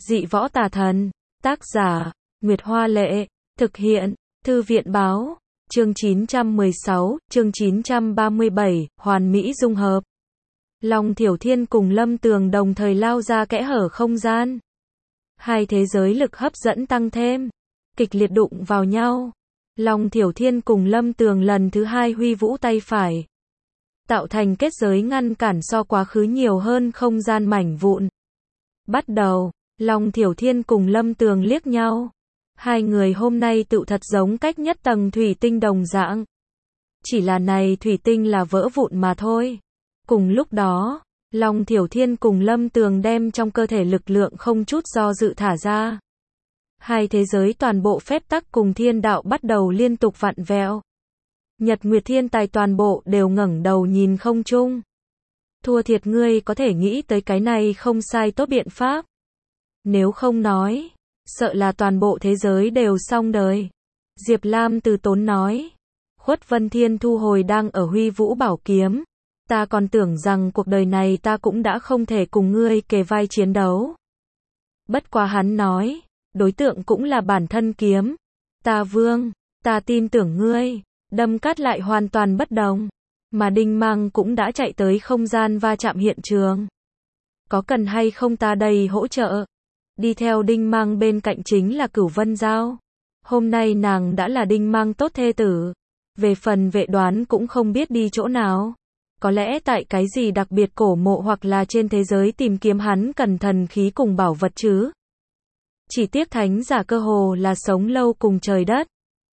Dị võ tà thần. Tác giả, Nguyệt Hoa Lệ. Thực hiện, Thư viện Báo. Chương 916, chương 937, hoàn mỹ dung hợp. Long Thiểu Thiên cùng Lâm Tường đồng thời lao ra kẽ hở không gian. Hai thế giới lực hấp dẫn tăng thêm, kịch liệt đụng vào nhau. Long Thiểu Thiên cùng Lâm Tường lần thứ hai huy vũ tay phải, tạo thành kết giới ngăn cản so quá khứ nhiều hơn không gian mảnh vụn. Bắt đầu, Long Thiểu Thiên cùng Lâm Tường liếc nhau. Hai người hôm nay tựu thật giống cách nhất tầng thủy tinh đồng dạng. Chỉ là này thủy tinh là vỡ vụn mà thôi. Cùng lúc đó, Long Thiểu Thiên cùng Lâm Tường đem trong cơ thể lực lượng không chút do dự thả ra. Hai thế giới toàn bộ phép tắc cùng thiên đạo bắt đầu liên tục vặn vẹo. Nhật Nguyệt Thiên Tài toàn bộ đều ngẩng đầu nhìn không trung. Thua thiệt ngươi có thể nghĩ tới cái này không sai tốt biện pháp. Nếu không nói, sợ là toàn bộ thế giới đều xong đời. Diệp Lam từ tốn nói. Khuất Vân Thiên thu hồi đang ở huy vũ bảo kiếm. Ta còn tưởng rằng cuộc đời này ta cũng đã không thể cùng ngươi kề vai chiến đấu. Bất quá hắn nói, đối tượng cũng là bản thân kiếm. Ta Vương, ta tin tưởng ngươi. Đâm Cát lại hoàn toàn bất đồng. Mà Đinh Mang cũng đã chạy tới không gian va chạm hiện trường. Có cần hay không ta đây hỗ trợ? Đi theo Đinh Mang bên cạnh chính là Cửu Vân Giao. Hôm nay nàng đã là Đinh Mang tốt thê tử. Về phần Vệ Đoán cũng không biết đi chỗ nào. Có lẽ tại cái gì đặc biệt cổ mộ hoặc là trên thế giới tìm kiếm hắn cần thần khí cùng bảo vật chứ. Chỉ tiếc thánh giả cơ hồ là sống lâu cùng trời đất.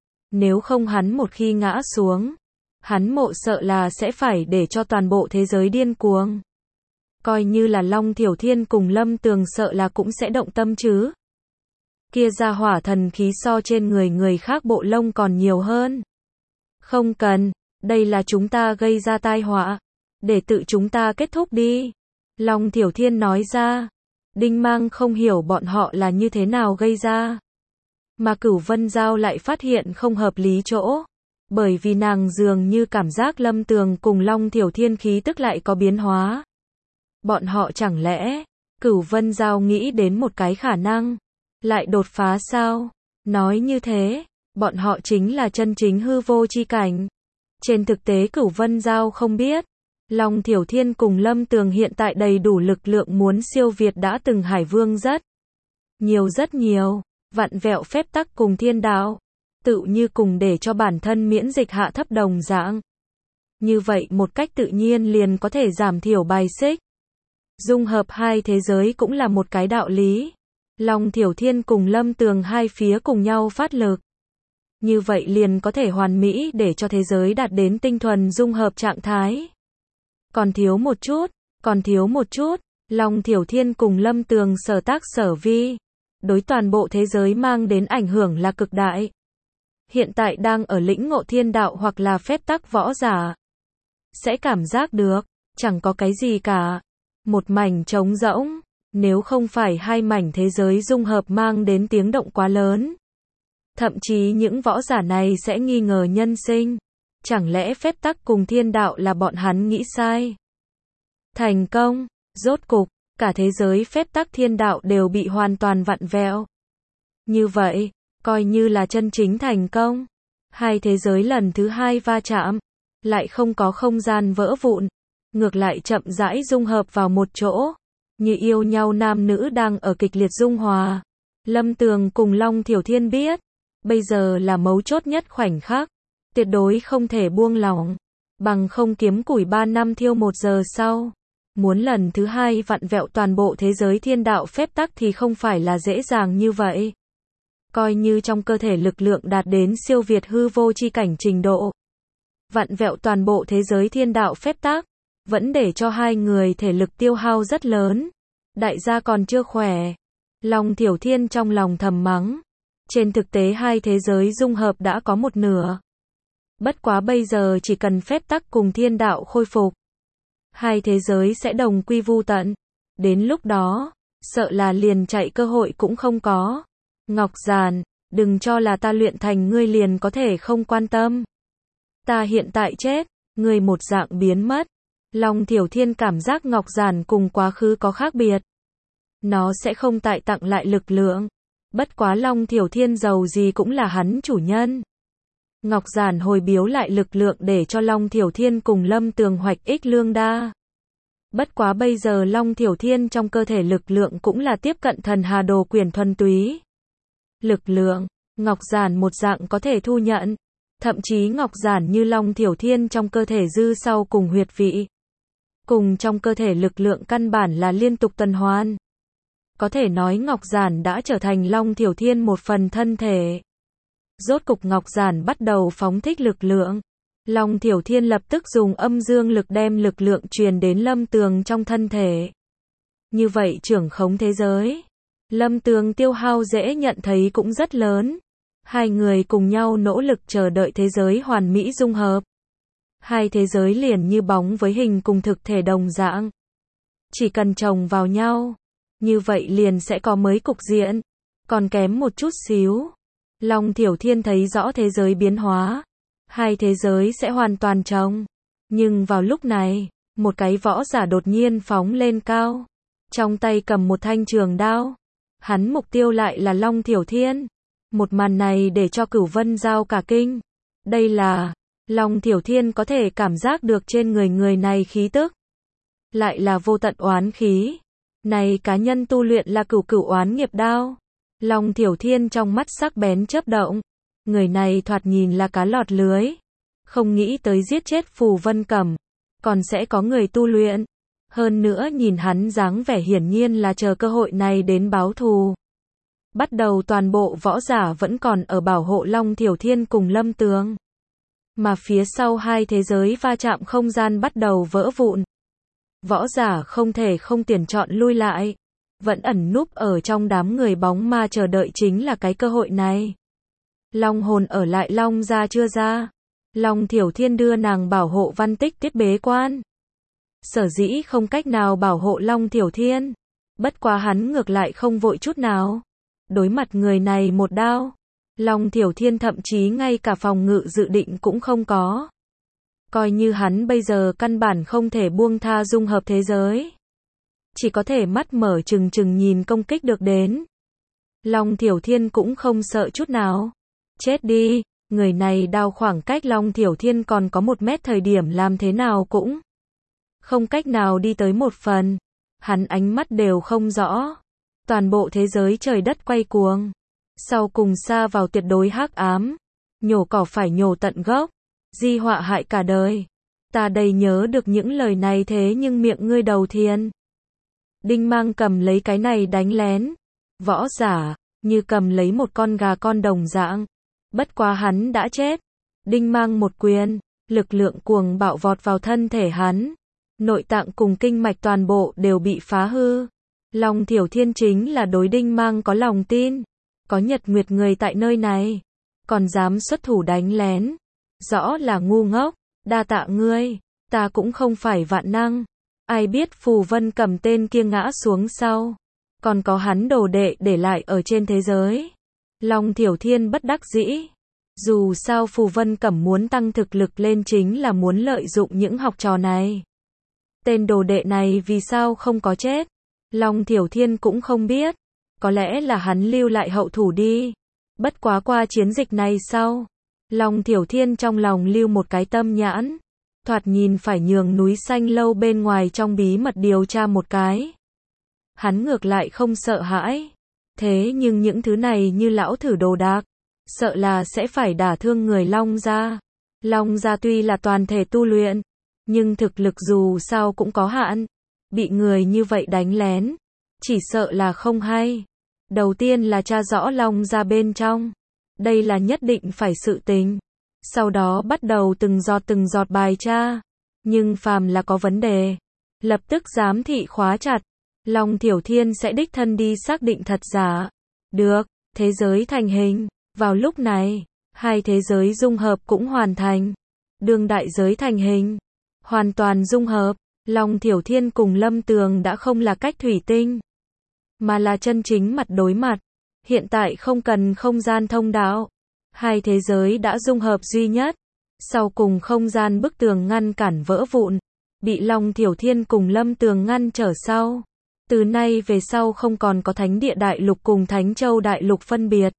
Nếu không hắn một khi ngã xuống, hắn mộ sợ là sẽ phải để cho toàn bộ thế giới điên cuồng. Coi như là Long Thiểu Thiên cùng Lâm Tường sợ là cũng sẽ động tâm chứ. Kia ra hỏa thần khí so trên người khác bộ lông còn nhiều hơn. Không cần, đây là chúng ta gây ra tai họa. Để tự chúng ta kết thúc đi. Long Thiểu Thiên nói ra. Đinh Mang không hiểu bọn họ là như thế nào gây ra. Mà Cửu Vân Giao lại phát hiện không hợp lý chỗ. Bởi vì nàng dường như cảm giác Lâm Tường cùng Long Thiểu Thiên khí tức lại có biến hóa. Bọn họ chẳng lẽ, Cửu Vân Giao nghĩ đến một cái khả năng, lại đột phá sao? Nói như thế, bọn họ chính là chân chính hư vô chi cảnh. Trên thực tế Cửu Vân Giao không biết, Long Thiểu Thiên cùng Lâm Tường hiện tại đầy đủ lực lượng muốn siêu việt đã từng Hải Vương rất nhiều, vặn vẹo phép tắc cùng thiên đạo, tự như cùng để cho bản thân miễn dịch hạ thấp đồng dạng. Như vậy một cách tự nhiên liền có thể giảm thiểu bài xích. Dung hợp hai thế giới cũng là một cái đạo lý. Long Thiểu Thiên cùng Lâm Tường hai phía cùng nhau phát lực. Như vậy liền có thể hoàn mỹ để cho thế giới đạt đến tinh thuần dung hợp trạng thái. Còn thiếu một chút, Long Thiểu Thiên cùng Lâm Tường sở tác sở vi. Đối toàn bộ thế giới mang đến ảnh hưởng là cực đại. Hiện tại đang ở lĩnh ngộ thiên đạo hoặc là phép tắc võ giả. Sẽ cảm giác được, chẳng có cái gì cả. Một mảnh trống rỗng, nếu không phải hai mảnh thế giới dung hợp mang đến tiếng động quá lớn. Thậm chí những võ giả này sẽ nghi ngờ nhân sinh. Chẳng lẽ phép tắc cùng thiên đạo là bọn hắn nghĩ sai? Thành công, rốt cục, cả thế giới phép tắc thiên đạo đều bị hoàn toàn vặn vẹo. Như vậy, coi như là chân chính thành công. Hai thế giới lần thứ hai va chạm, lại không có không gian vỡ vụn. Ngược lại chậm rãi dung hợp vào một chỗ, như yêu nhau nam nữ đang ở kịch liệt dung hòa. Lâm Tường cùng Long Thiểu Thiên biết, bây giờ là mấu chốt nhất khoảnh khắc, tuyệt đối không thể buông lỏng, bằng không kiếm củi 3 năm thiêu 1 giờ sau. Muốn lần thứ hai vặn vẹo toàn bộ thế giới thiên đạo phép tắc thì không phải là dễ dàng như vậy. Coi như trong cơ thể lực lượng đạt đến siêu việt hư vô chi cảnh trình độ, vặn vẹo toàn bộ thế giới thiên đạo phép tắc, vẫn để cho hai người thể lực tiêu hao rất lớn. Đại gia còn chưa khỏe. Long Thiểu Thiên trong lòng thầm mắng. Trên thực tế hai thế giới dung hợp đã có một nửa. Bất quá bây giờ chỉ cần phép tắc cùng thiên đạo khôi phục, hai thế giới sẽ đồng quy vu tận. Đến lúc đó, sợ là liền chạy cơ hội cũng không có. Ngọc Giản, đừng cho là ta luyện thành ngươi liền có thể không quan tâm. Ta hiện tại chết, ngươi một dạng biến mất. Long Thiểu Thiên cảm giác Ngọc Giản cùng quá khứ có khác biệt. nó sẽ không tại tặng lại lực lượng. Bất quá Long Thiểu Thiên giàu gì cũng là hắn chủ nhân. Ngọc Giản hồi biếu lại lực lượng để cho Long Thiểu Thiên cùng Lâm Tường hoạch ích lương đa. Bất quá bây giờ Long Thiểu Thiên trong cơ thể lực lượng cũng là tiếp cận thần hà đồ quyển thuần túy. Lực lượng, Ngọc Giản một dạng có thể thu nhận. Thậm chí Ngọc Giản như Long Thiểu Thiên trong cơ thể dư sau cùng huyệt vị. Cùng trong cơ thể lực lượng căn bản là liên tục tuần hoàn. Có thể nói Ngọc Giản đã trở thành Long Thiểu Thiên một phần thân thể. Rốt cục Ngọc Giản bắt đầu phóng thích lực lượng. Long Thiểu Thiên lập tức dùng âm dương lực đem lực lượng truyền đến Lâm Tường trong thân thể. Như vậy trưởng khống thế giới. Lâm Tường tiêu hao dễ nhận thấy cũng rất lớn. Hai người cùng nhau nỗ lực chờ đợi thế giới hoàn mỹ dung hợp. Hai thế giới liền như bóng với hình cùng thực thể đồng dạng. Chỉ cần chồng vào nhau, như vậy liền sẽ có mới cục diện. Còn kém một chút xíu. Long Thiểu Thiên thấy rõ thế giới biến hóa. Hai thế giới sẽ hoàn toàn chồng. Nhưng vào lúc này, một cái võ giả đột nhiên phóng lên cao. Trong tay cầm một thanh trường đao. Hắn mục tiêu lại là Long Thiểu Thiên. Một màn này để cho Cửu Vân Giao cả kinh. Đây là, Long Thiểu Thiên có thể cảm giác được trên người này khí tức. Lại là vô tận oán khí. Này cá nhân tu luyện là cửu oán nghiệp đao. Long Thiểu Thiên trong mắt sắc bén chớp động. Người này thoạt nhìn là cá lọt lưới. Không nghĩ tới giết chết Phù Vân Cẩm. Còn sẽ có người tu luyện. Hơn nữa nhìn hắn dáng vẻ hiển nhiên là chờ cơ hội này đến báo thù. Bắt đầu toàn bộ võ giả vẫn còn ở bảo hộ Long Thiểu Thiên cùng Lâm Tường. Mà phía sau hai thế giới va chạm không gian bắt đầu vỡ vụn. Võ giả không thể không tuyển chọn lui lại. Vẫn ẩn núp ở trong đám người bóng ma chờ đợi chính là cái cơ hội này. Long hồn ở lại Long gia chưa ra. Long Thiểu Thiên đưa nàng bảo hộ Văn Tích tiếp bế quan. Sở dĩ không cách nào bảo hộ Long Thiểu Thiên. Bất quá hắn ngược lại không vội chút nào. Đối mặt người này một đao. Long Thiểu Thiên thậm chí ngay cả phòng ngự dự định cũng không có. Coi như hắn bây giờ căn bản không thể buông tha dung hợp thế giới. Chỉ có thể mắt mở trừng trừng nhìn công kích được đến. Long Thiểu Thiên cũng không sợ chút nào. Chết đi, người này đao khoảng cách Long Thiểu Thiên còn có 1 mét thời điểm làm thế nào cũng không cách nào đi tới một phần. Hắn ánh mắt đều không rõ. Toàn bộ thế giới trời đất quay cuồng. Sau cùng xa vào tuyệt đối hắc ám. Nhổ cỏ phải nhổ tận gốc. Di họa hại cả đời. Ta đây nhớ được những lời này thế nhưng miệng ngươi đầu thiên. Đinh Mang cầm lấy cái này đánh lén. Võ giả, như cầm lấy một con gà con đồng dạng. Bất quá hắn đã chết. Đinh Mang một quyền, lực lượng cuồng bạo vọt vào thân thể hắn. Nội tạng cùng kinh mạch toàn bộ đều bị phá hư. Long Thiểu Thiên chính là đối Đinh Mang có lòng tin. Có Nhật Nguyệt người tại nơi này. Còn dám xuất thủ đánh lén. Rõ là ngu ngốc. Đa tạ ngươi. Ta cũng không phải vạn năng. Ai biết Phù Vân Cầm tên kia ngã xuống sau. Còn có hắn đồ đệ để lại ở trên thế giới. Long Thiểu Thiên bất đắc dĩ. Dù sao Phù Vân Cẩm muốn tăng thực lực lên chính là muốn lợi dụng những học trò này. Tên đồ đệ này vì sao không có chết? Long Thiểu Thiên cũng không biết. Có lẽ là hắn lưu lại hậu thủ đi. Bất quá qua chiến dịch này sau. Long Thiểu Thiên trong lòng lưu một cái tâm nhãn. Thoạt nhìn phải nhường núi xanh lâu bên ngoài trong bí mật điều tra một cái. Hắn ngược lại không sợ hãi. Thế nhưng những thứ này như lão thử đồ đạc. Sợ là sẽ phải đả thương người Long gia. Long gia tuy là toàn thể tu luyện. Nhưng thực lực dù sao cũng có hạn. Bị người như vậy đánh lén. Chỉ sợ là không hay. Đầu tiên là tra rõ Long gia bên trong. Đây là nhất định phải sự tình. Sau đó bắt đầu từng giọt bài tra. Nhưng phàm là có vấn đề. Lập tức giám thị khóa chặt. Long Thiểu Thiên sẽ đích thân đi xác định thật giả. Được, thế giới thành hình. Vào lúc này, hai thế giới dung hợp cũng hoàn thành. Đương đại giới thành hình. Hoàn toàn dung hợp. Long Thiểu Thiên cùng Lâm Tường đã không là cách thủy tinh. Mà là chân chính mặt đối mặt. Hiện tại không cần không gian thông đạo. Hai thế giới đã dung hợp duy nhất. Sau cùng không gian bức tường ngăn cản vỡ vụn. Bị Long Thiểu Thiên cùng Lâm Tường ngăn trở sau. Từ nay về sau không còn có Thánh Địa Đại Lục cùng Thánh Châu Đại Lục phân biệt.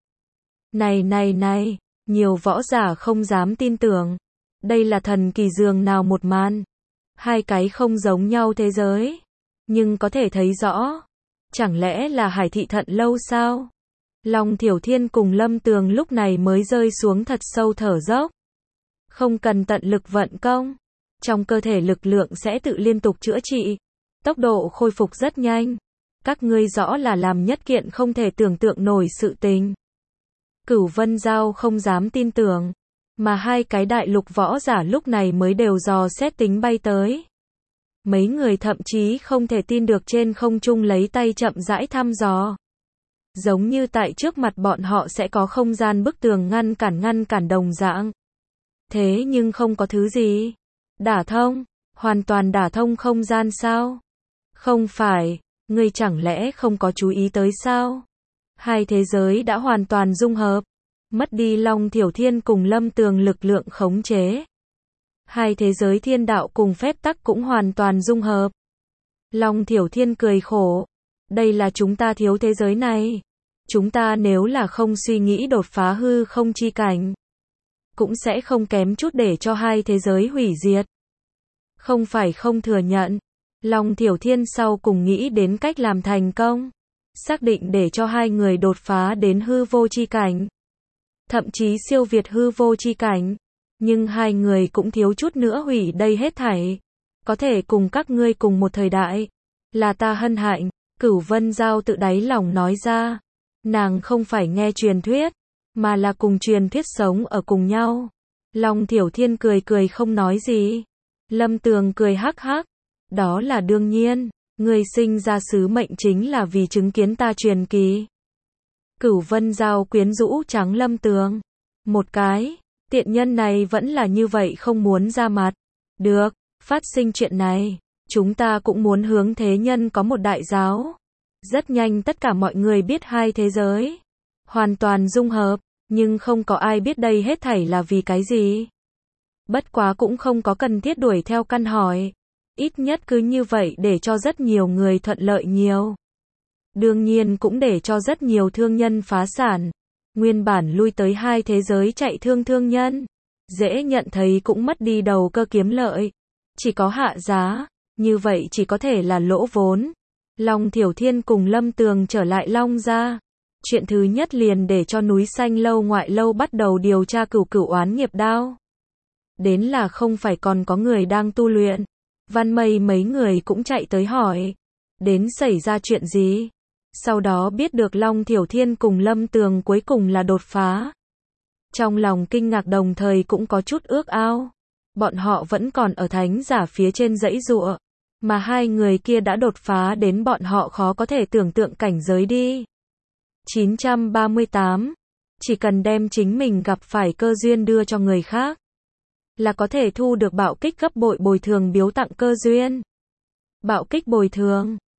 Này, nhiều võ giả không dám tin tưởng. Đây là thần kỳ dường nào một màn. Hai cái không giống nhau thế giới. Nhưng có thể thấy rõ. Chẳng lẽ là Hải Thị Thận Lâu sao? Long Thiểu Thiên cùng Lâm Tường lúc này mới rơi xuống thật sâu thở dốc. Không cần tận lực vận công. Trong cơ thể lực lượng sẽ tự liên tục chữa trị. Tốc độ khôi phục rất nhanh. Các ngươi rõ là làm nhất kiện không thể tưởng tượng nổi sự tình. Cửu Vân Giao không dám tin tưởng. Mà hai cái đại lục võ giả lúc này mới đều dò xét tính bay tới. Mấy người thậm chí không thể tin được trên không trung lấy tay chậm rãi thăm dò. Giống như tại trước mặt bọn họ sẽ có không gian bức tường ngăn cản đồng dạng. Thế nhưng không có thứ gì. Đả thông, hoàn toàn đả thông không gian sao? Không phải, ngươi chẳng lẽ không có chú ý tới sao? Hai thế giới đã hoàn toàn dung hợp. Mất đi Long Thiểu Thiên cùng Lâm Tường lực lượng khống chế. Hai thế giới thiên đạo cùng phép tắc cũng hoàn toàn dung hợp. Long Thiểu Thiên cười khổ. Đây là chúng ta thiếu thế giới này. Chúng ta nếu là không suy nghĩ đột phá hư không chi cảnh, cũng sẽ không kém chút để cho hai thế giới hủy diệt. Không phải không thừa nhận. Long Thiểu Thiên sau cùng nghĩ đến cách làm thành công. Xác định để cho hai người đột phá đến hư vô chi cảnh. Thậm chí siêu việt hư vô chi cảnh. Nhưng hai người cũng thiếu chút nữa hủy đây hết thảy. Có thể cùng các ngươi cùng một thời đại. Là ta hân hạnh. Cửu Vân Giao tự đáy lòng nói ra. Nàng không phải nghe truyền thuyết. Mà là cùng truyền thuyết sống ở cùng nhau. Long Thiểu Thiên cười không nói gì. Lâm Tường cười hắc hắc. Đó là đương nhiên. Người sinh ra sứ mệnh chính là vì chứng kiến ta truyền kỳ. Cửu Vân Giao quyến rũ trắng Lâm Tường. Một cái. Tiện nhân này vẫn là như vậy không muốn ra mặt. Được. Phát sinh chuyện này. Chúng ta cũng muốn hướng thế nhân có một đại giáo. Rất nhanh tất cả mọi người biết hai thế giới. Hoàn toàn dung hợp. Nhưng không có ai biết đây hết thảy là vì cái gì. Bất quá cũng không có cần thiết đuổi theo căn hỏi. Ít nhất cứ như vậy để cho rất nhiều người thuận lợi nhiều. Đương nhiên cũng để cho rất nhiều thương nhân phá sản. Nguyên bản lui tới hai thế giới chạy thương nhân. Dễ nhận thấy cũng mất đi đầu cơ kiếm lợi. Chỉ có hạ giá. Như vậy chỉ có thể là lỗ vốn. Long Thiểu Thiên cùng Lâm Tường trở lại Long gia. Chuyện thứ nhất liền để cho núi xanh lâu ngoại lâu bắt đầu điều tra cửu oán nghiệp đao. Đến là không phải còn có người đang tu luyện. Văn Mây mấy người cũng chạy tới hỏi. Đến xảy ra chuyện gì? Sau đó biết được Long Thiểu Thiên cùng Lâm Tường cuối cùng là đột phá. Trong lòng kinh ngạc đồng thời cũng có chút ước ao. Bọn họ vẫn còn ở thánh giả phía trên dãy giụa. Mà hai người kia đã đột phá đến bọn họ khó có thể tưởng tượng cảnh giới đi. 938. Chỉ cần đem chính mình gặp phải cơ duyên đưa cho người khác. Là có thể thu được bạo kích gấp bội bồi thường biếu tặng cơ duyên. Bạo kích bồi thường.